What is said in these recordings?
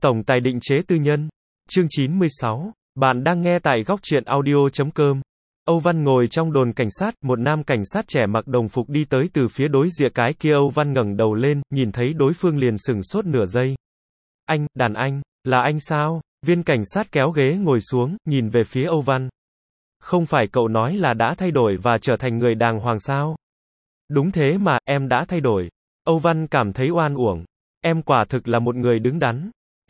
Tổng tài định chế tư nhân. Chương 96. Bạn đang nghe tại góc truyện audio.com. Âu Văn ngồi trong đồn cảnh sát, một nam cảnh sát trẻ mặc đồng phục đi tới từ phía đối diện cái kia. Âu Văn ngẩng đầu lên, nhìn thấy đối phương liền sửng sốt nửa giây. Anh, đàn anh, là anh sao? Viên cảnh sát kéo ghế ngồi xuống, nhìn về phía Âu Văn. Không phải cậu nói là đã thay đổi và trở thành người đàng hoàng sao? Đúng thế mà, em đã thay đổi. Âu Văn cảm thấy oan uổng. Em quả thực là một người đứng đắn.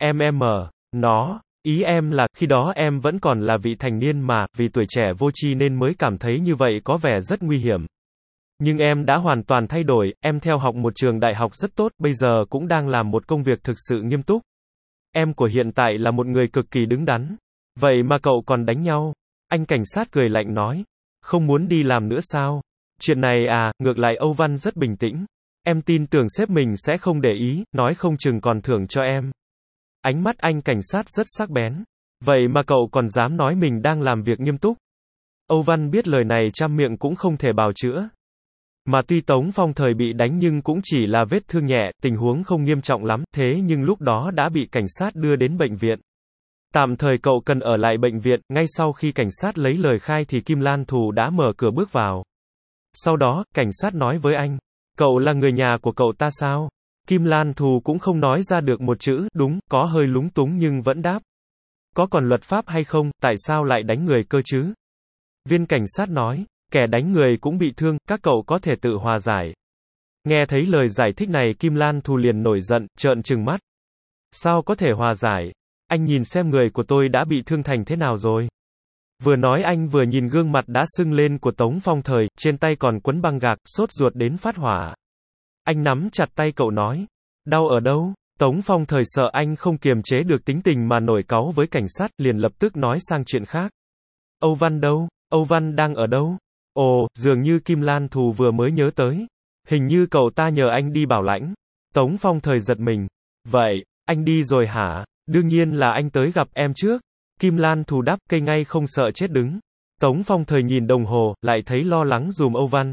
Ý em là, khi đó em vẫn còn là vị thành niên mà, vì tuổi trẻ vô tri nên mới cảm thấy như vậy có vẻ rất nguy hiểm. Nhưng em đã hoàn toàn thay đổi, em theo học một trường đại học rất tốt, bây giờ cũng đang làm một công việc thực sự nghiêm túc. Em của hiện tại là một người cực kỳ đứng đắn. Vậy mà cậu còn đánh nhau. Anh cảnh sát cười lạnh nói. Không muốn đi làm nữa sao? Chuyện này à, ngược lại Âu Văn rất bình tĩnh. Em tin tưởng sếp mình sẽ không để ý, nói không chừng còn thưởng cho em. Ánh mắt anh cảnh sát rất sắc bén. Vậy mà cậu còn dám nói mình đang làm việc nghiêm túc. Âu Văn biết lời này trăm miệng cũng không thể bào chữa. Mà tuy Tống Phong thời bị đánh nhưng cũng chỉ là vết thương nhẹ, tình huống không nghiêm trọng lắm, thế nhưng lúc đó đã bị cảnh sát đưa đến bệnh viện. Tạm thời cậu cần ở lại bệnh viện, ngay sau khi cảnh sát lấy lời khai thì Kim Lan Thù đã mở cửa bước vào. Sau đó, cảnh sát nói với anh, cậu là người nhà của cậu ta sao? Kim Lan Thù cũng không nói ra được một chữ, đúng, có hơi lúng túng nhưng vẫn đáp. Có còn luật pháp hay không, tại sao lại đánh người cơ chứ? Viên cảnh sát nói, kẻ đánh người cũng bị thương, các cậu có thể tự hòa giải. Nghe thấy lời giải thích này Kim Lan Thù liền nổi giận, trợn trừng mắt. Sao có thể hòa giải? Anh nhìn xem người của tôi đã bị thương thành thế nào rồi. Vừa nói anh vừa nhìn gương mặt đã sưng lên của Tống Phong thời, trên tay còn quấn băng gạc, sốt ruột đến phát hỏa. Anh nắm chặt tay cậu nói. Đau ở đâu? Tống Phong thời sợ anh không kiềm chế được tính tình mà nổi cáu với cảnh sát, liền lập tức nói sang chuyện khác. Âu Văn đâu? Âu Văn đang ở đâu? Ồ, dường như Kim Lan Thù vừa mới nhớ tới. Hình như cậu ta nhờ anh đi bảo lãnh. Tống Phong thời giật mình. Vậy, anh đi rồi hả? Đương nhiên là anh tới gặp em trước. Kim Lan Thù đáp, cây ngay không sợ chết đứng. Tống Phong thời nhìn đồng hồ, lại thấy lo lắng dùm Âu Văn.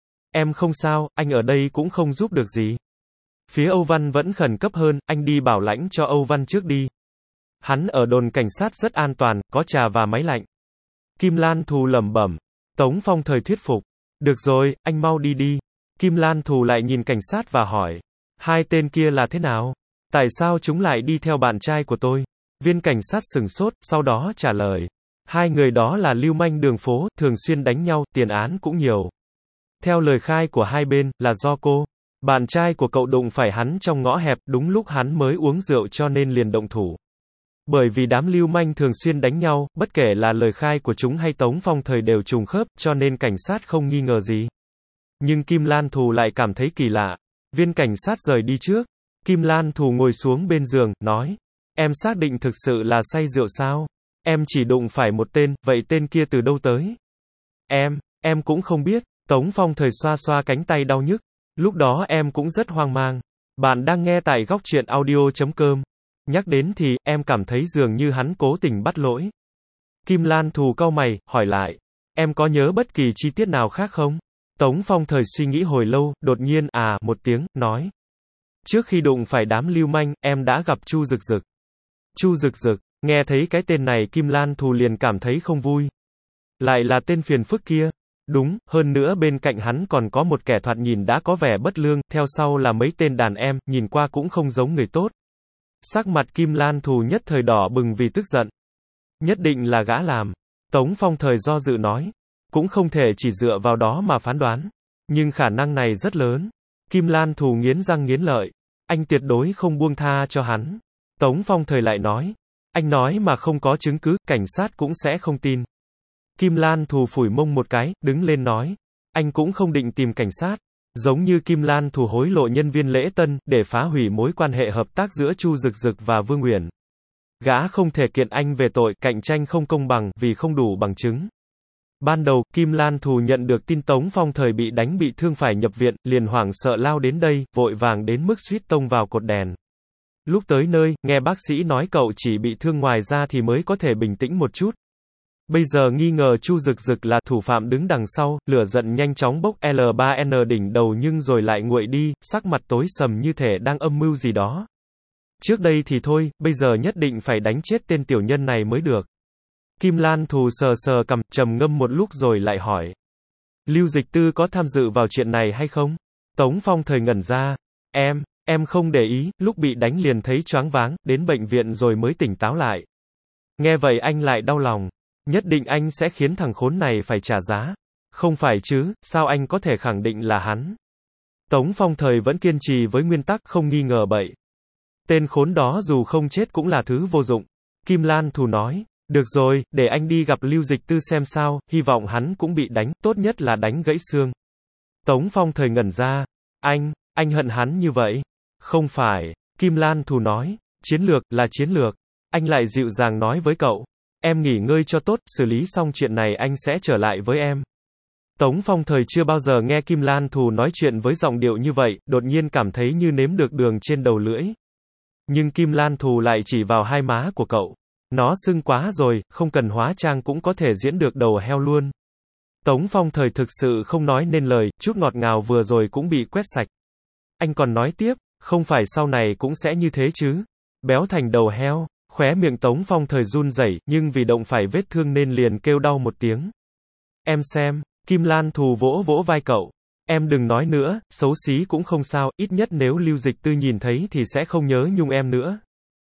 Em không sao, anh ở đây cũng không giúp được gì. Phía Âu Văn vẫn khẩn cấp hơn, anh đi bảo lãnh cho Âu Văn trước đi. Hắn ở đồn cảnh sát rất an toàn, có trà và máy lạnh. Kim Lan Thù lẩm bẩm. Tống Phong thời thuyết phục. Được rồi, anh mau đi đi. Kim Lan Thù lại nhìn cảnh sát và hỏi. Hai tên kia là thế nào? Tại sao chúng lại đi theo bạn trai của tôi? Viên cảnh sát sửng sốt, sau đó trả lời. Hai người đó là lưu manh đường phố, thường xuyên đánh nhau, tiền án cũng nhiều. Theo lời khai của hai bên, là do bạn trai của cậu đụng phải hắn trong ngõ hẹp, đúng lúc hắn mới uống rượu cho nên liền động thủ. Bởi vì đám lưu manh thường xuyên đánh nhau, bất kể là lời khai của chúng hay Tống Phong thời đều trùng khớp, cho nên cảnh sát không nghi ngờ gì. Nhưng Kim Lan Thù lại cảm thấy kỳ lạ. Viên cảnh sát rời đi trước. Kim Lan Thù ngồi xuống bên giường, nói. Em xác định thực sự là say rượu sao? Em chỉ đụng phải một tên, vậy tên kia từ đâu tới? Em cũng không biết. Tống Phong thời xoa xoa cánh tay đau nhức. Lúc đó em cũng rất hoang mang. Bạn đang nghe tại góc truyện audio.com. Nhắc đến thì, em cảm thấy dường như hắn cố tình bắt lỗi. Kim Lan Thù cau mày, hỏi lại. Em có nhớ bất kỳ chi tiết nào khác không? Tống Phong thời suy nghĩ hồi lâu, đột nhiên, một tiếng, nói. Trước khi đụng phải đám lưu manh, em đã gặp Chu Dực Dực. Chu Dực Dực, nghe thấy cái tên này Kim Lan Thù liền cảm thấy không vui. Lại là tên phiền phức kia. Đúng, hơn nữa bên cạnh hắn còn có một kẻ thoạt nhìn đã có vẻ bất lương, theo sau là mấy tên đàn em, nhìn qua cũng không giống người tốt. Sắc mặt Kim Lan Thù nhất thời đỏ bừng vì tức giận. Nhất định là gã làm. Tống Phong thời do dự nói. Cũng không thể chỉ dựa vào đó mà phán đoán. Nhưng khả năng này rất lớn. Kim Lan Thù nghiến răng nghiến lợi. Anh tuyệt đối không buông tha cho hắn. Tống Phong thời lại nói. Anh nói mà không có chứng cứ, cảnh sát cũng sẽ không tin. Kim Lan Thù phủi mông một cái, đứng lên nói. Anh cũng không định tìm cảnh sát. Giống như Kim Lan Thù hối lộ nhân viên lễ tân, để phá hủy mối quan hệ hợp tác giữa Chu Dực Dực và Vương Uyển. Gã không thể kiện anh về tội cạnh tranh không công bằng, vì không đủ bằng chứng. Ban đầu, Kim Lan Thù nhận được tin Tống Phong thời bị đánh bị thương phải nhập viện, liền hoảng sợ lao đến đây, vội vàng đến mức suýt tông vào cột đèn. Lúc tới nơi, nghe bác sĩ nói cậu chỉ bị thương ngoài da thì mới có thể bình tĩnh một chút. Bây giờ nghi ngờ Chu Dực Dực là thủ phạm đứng đằng sau, lửa giận nhanh chóng bốc L3N đỉnh đầu nhưng rồi lại nguội đi, sắc mặt tối sầm như thể đang âm mưu gì đó. Trước đây thì thôi, bây giờ nhất định phải đánh chết tên tiểu nhân này mới được. Kim Lan Thù sờ sờ cằm, trầm ngâm một lúc rồi lại hỏi. Lưu Dịch Tư có tham dự vào chuyện này hay không? Tống Phong Thời ngẩn ra. Em không để ý, lúc bị đánh liền thấy choáng váng, đến bệnh viện rồi mới tỉnh táo lại. Nghe vậy anh lại đau lòng. Nhất định anh sẽ khiến thằng khốn này phải trả giá. Không phải chứ, sao anh có thể khẳng định là hắn? Tống Phong Thời vẫn kiên trì với nguyên tắc không nghi ngờ bậy. Tên khốn đó dù không chết cũng là thứ vô dụng. Kim Lan Thù nói. Được rồi, để anh đi gặp Lưu Dịch Tư xem sao, hy vọng hắn cũng bị đánh, tốt nhất là đánh gãy xương. Tống Phong Thời ngẩn ra. Anh hận hắn như vậy? Không phải. Kim Lan Thù nói. Chiến lược, là chiến lược. Anh lại dịu dàng nói với cậu. Em nghỉ ngơi cho tốt, xử lý xong chuyện này anh sẽ trở lại với em. Tống Phong Thời chưa bao giờ nghe Kim Lan Thù nói chuyện với giọng điệu như vậy, đột nhiên cảm thấy như nếm được đường trên đầu lưỡi. Nhưng Kim Lan Thù lại chỉ vào hai má của cậu. Nó sưng quá rồi, không cần hóa trang cũng có thể diễn được đầu heo luôn. Tống Phong Thời thực sự không nói nên lời, chút ngọt ngào vừa rồi cũng bị quét sạch. Anh còn nói tiếp, không phải sau này cũng sẽ như thế chứ? Béo thành đầu heo. Khóe miệng Tống Phong Thời run rẩy, nhưng vì động phải vết thương nên liền kêu đau một tiếng. Em xem, Kim Lan Thù vỗ vỗ vai cậu. Em đừng nói nữa, xấu xí cũng không sao, ít nhất nếu Lưu Dịch Tư nhìn thấy thì sẽ không nhớ nhung em nữa.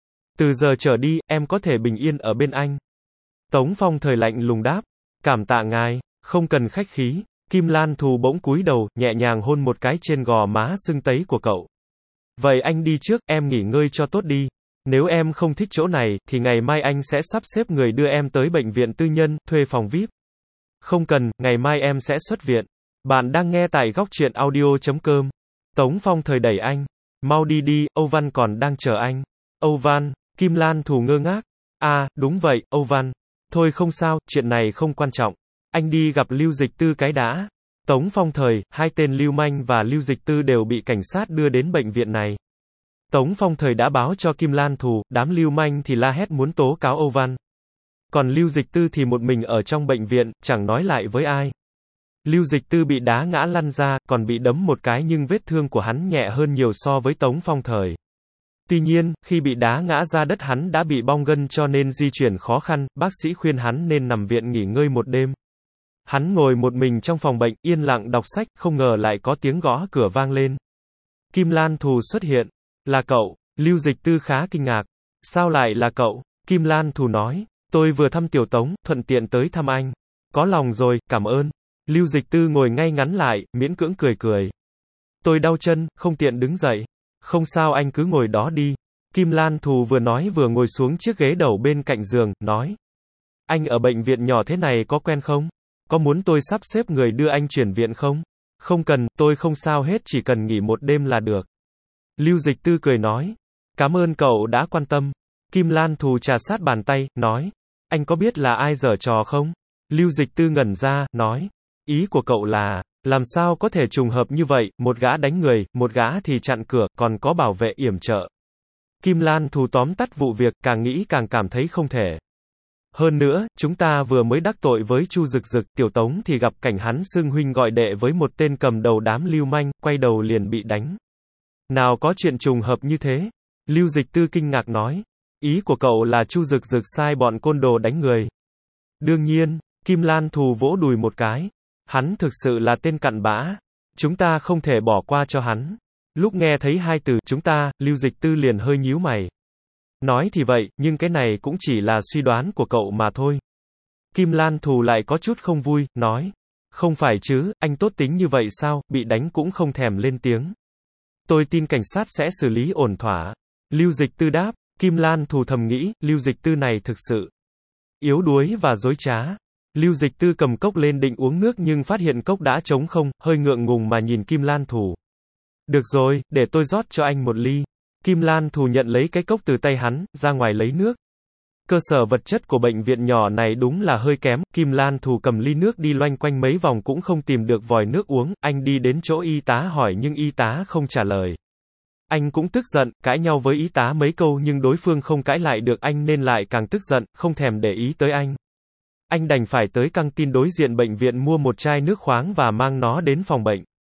Từ giờ trở đi, em có thể bình yên ở bên anh. Tống Phong Thời lạnh lùng đáp. Cảm tạ ngài, không cần khách khí. Kim Lan Thù bỗng cúi đầu, nhẹ nhàng hôn một cái trên gò má sưng tấy của cậu. Vậy anh đi trước, em nghỉ ngơi cho tốt đi. Nếu em không thích chỗ này, thì ngày mai anh sẽ sắp xếp người đưa em tới bệnh viện tư nhân, thuê phòng VIP. Không cần, ngày mai em sẽ xuất viện. Bạn đang nghe tại góc truyện audio.com. Tống Phong Thời đẩy anh. Mau đi đi, Âu Văn còn đang chờ anh. Âu Văn, Kim Lan Thù ngơ ngác. À, đúng vậy, Âu Văn. Thôi không sao, chuyện này không quan trọng. Anh đi gặp Lưu Dịch Tư cái đã. Tống Phong Thời, hai tên Lưu Manh và Lưu Dịch Tư đều bị cảnh sát đưa đến bệnh viện này. Tống Phong Thời đã báo cho Kim Lan Thù, đám Lưu Manh thì la hét muốn tố cáo Âu Văn. Còn Lưu Dịch Tư thì một mình ở trong bệnh viện, chẳng nói lại với ai. Lưu Dịch Tư bị đá ngã lăn ra, còn bị đấm một cái nhưng vết thương của hắn nhẹ hơn nhiều so với Tống Phong Thời. Tuy nhiên, khi bị đá ngã ra đất hắn đã bị bong gân cho nên di chuyển khó khăn, bác sĩ khuyên hắn nên nằm viện nghỉ ngơi một đêm. Hắn ngồi một mình trong phòng bệnh, yên lặng đọc sách, không ngờ lại có tiếng gõ cửa vang lên. Kim Lan Thù xuất hiện. Là cậu. Lưu Dịch Tư khá kinh ngạc. Sao lại là cậu? Kim Lan Thù nói. Tôi vừa thăm Tiểu Tống, thuận tiện tới thăm anh. Có lòng rồi, cảm ơn. Lưu Dịch Tư ngồi ngay ngắn lại, miễn cưỡng cười cười. Tôi đau chân, không tiện đứng dậy. Không sao anh cứ ngồi đó đi. Kim Lan Thù vừa nói vừa ngồi xuống chiếc ghế đầu bên cạnh giường, nói. Anh ở bệnh viện nhỏ thế này có quen không? Có muốn tôi sắp xếp người đưa anh chuyển viện không? Không cần, tôi không sao hết, chỉ cần nghỉ một đêm là được. Lưu Dịch Tư cười nói. Cảm ơn cậu đã quan tâm. Kim Lan Thù trà sát bàn tay, nói. Anh có biết là ai giở trò không? Lưu Dịch Tư ngẩn ra, nói. Ý của cậu là, làm sao có thể trùng hợp như vậy, một gã đánh người, một gã thì chặn cửa, còn có bảo vệ yểm trợ. Kim Lan Thù tóm tắt vụ việc, càng nghĩ càng cảm thấy không thể. Hơn nữa, chúng ta vừa mới đắc tội với Chu Dực Dực, Tiểu Tống thì gặp cảnh hắn xưng huynh gọi đệ với một tên cầm đầu đám lưu manh, quay đầu liền bị đánh. Nào có chuyện trùng hợp như thế? Lưu Dịch Tư kinh ngạc nói. Ý của cậu là Chu Dực Dực sai bọn côn đồ đánh người. Đương nhiên, Kim Lan Thù vỗ đùi một cái. Hắn thực sự là tên cặn bã. Chúng ta không thể bỏ qua cho hắn. Lúc nghe thấy hai từ chúng ta, Lưu Dịch Tư liền hơi nhíu mày. Nói thì vậy, nhưng cái này cũng chỉ là suy đoán của cậu mà thôi. Kim Lan Thù lại có chút không vui, nói. Không phải chứ, anh tốt tính như vậy sao, bị đánh cũng không thèm lên tiếng. Tôi tin cảnh sát sẽ xử lý ổn thỏa. Lưu Dịch Tư đáp. Kim Lan Thù thầm nghĩ, Lưu Dịch Tư này thực sự yếu đuối và dối trá. Lưu Dịch Tư cầm cốc lên định uống nước nhưng phát hiện cốc đã trống không, hơi ngượng ngùng mà nhìn Kim Lan Thù. Được rồi, để tôi rót cho anh một ly. Kim Lan Thù nhận lấy cái cốc từ tay hắn, ra ngoài lấy nước. Cơ sở vật chất của bệnh viện nhỏ này đúng là hơi kém, Kim Lan Thù cầm ly nước đi loanh quanh mấy vòng cũng không tìm được vòi nước uống, anh đi đến chỗ y tá hỏi nhưng y tá không trả lời. Anh cũng tức giận, cãi nhau với y tá mấy câu nhưng đối phương không cãi lại được anh nên lại càng tức giận, không thèm để ý tới anh. Anh đành phải tới căng tin đối diện bệnh viện mua một chai nước khoáng và mang nó đến phòng bệnh.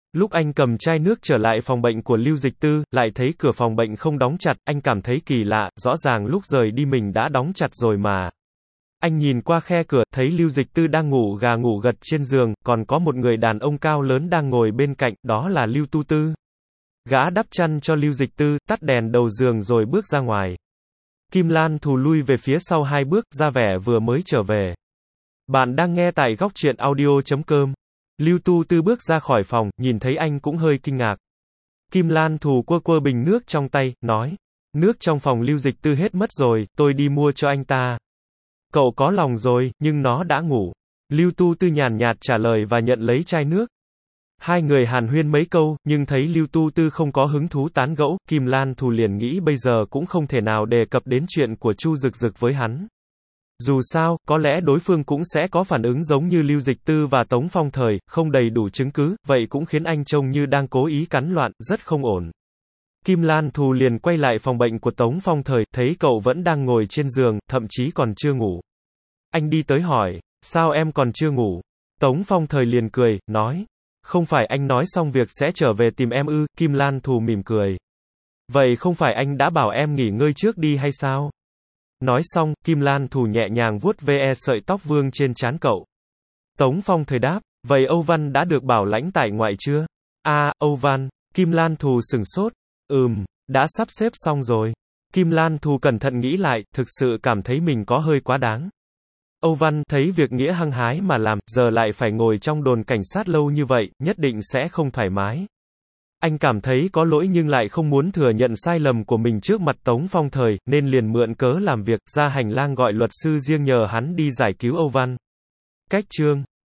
Lúc anh cầm chai nước trở lại phòng bệnh của Lưu Dịch Tư, lại thấy cửa phòng bệnh không đóng chặt, anh cảm thấy kỳ lạ, rõ ràng lúc rời đi mình đã đóng chặt rồi mà. Anh nhìn qua khe cửa, thấy Lưu Dịch Tư đang ngủ gà ngủ gật trên giường, còn có một người đàn ông cao lớn đang ngồi bên cạnh, đó là Lưu Tu Tư. Gã đắp chăn cho Lưu Dịch Tư, tắt đèn đầu giường rồi bước ra ngoài. Kim Lan Thù lui về phía sau 2 bước, ra vẻ vừa mới trở về. Bạn đang nghe tại góc truyện audio.com. Lưu Tu Tư bước ra khỏi phòng, nhìn thấy anh cũng hơi kinh ngạc. Kim Lan Thù quơ quơ bình nước trong tay, nói. Nước trong phòng Lưu Dịch Tư hết mất rồi, tôi đi mua cho anh ta. Cậu có lòng rồi, nhưng nó đã ngủ. Lưu Tu Tư nhàn nhạt trả lời và nhận lấy chai nước. Hai người hàn huyên mấy câu, nhưng thấy Lưu Tu Tư không có hứng thú tán gẫu, Kim Lan Thù liền nghĩ bây giờ cũng không thể nào đề cập đến chuyện của Chu Dực Dực với hắn. Dù sao, có lẽ đối phương cũng sẽ có phản ứng giống như Lưu Dịch Tư và Tống Phong Thời, không đầy đủ chứng cứ, vậy cũng khiến anh trông như đang cố ý cắn loạn, rất không ổn. Kim Lan Thù liền quay lại phòng bệnh của Tống Phong Thời, thấy cậu vẫn đang ngồi trên giường, thậm chí còn chưa ngủ. Anh đi tới hỏi, sao em còn chưa ngủ? Tống Phong Thời liền cười, nói, không phải anh nói xong việc sẽ trở về tìm em ư? Kim Lan Thù mỉm cười. Vậy không phải anh đã bảo em nghỉ ngơi trước đi hay sao? Nói xong, Kim Lan Thù nhẹ nhàng vuốt ve sợi tóc vương trên trán cậu. Tống Phong Thời đáp, vậy Âu Văn đã được bảo lãnh tại ngoại chưa? Âu Văn. Kim Lan Thù sửng sốt. Đã sắp xếp xong rồi. Kim Lan Thù cẩn thận nghĩ lại, thực sự cảm thấy mình có hơi quá đáng. Âu Văn thấy việc nghĩa hăng hái mà làm, giờ lại phải ngồi trong đồn cảnh sát lâu như vậy, nhất định sẽ không thoải mái. Anh cảm thấy có lỗi nhưng lại không muốn thừa nhận sai lầm của mình trước mặt Tống Phong Thời, nên liền mượn cớ làm việc, ra hành lang gọi luật sư riêng nhờ hắn đi giải cứu Âu Văn. Cách chương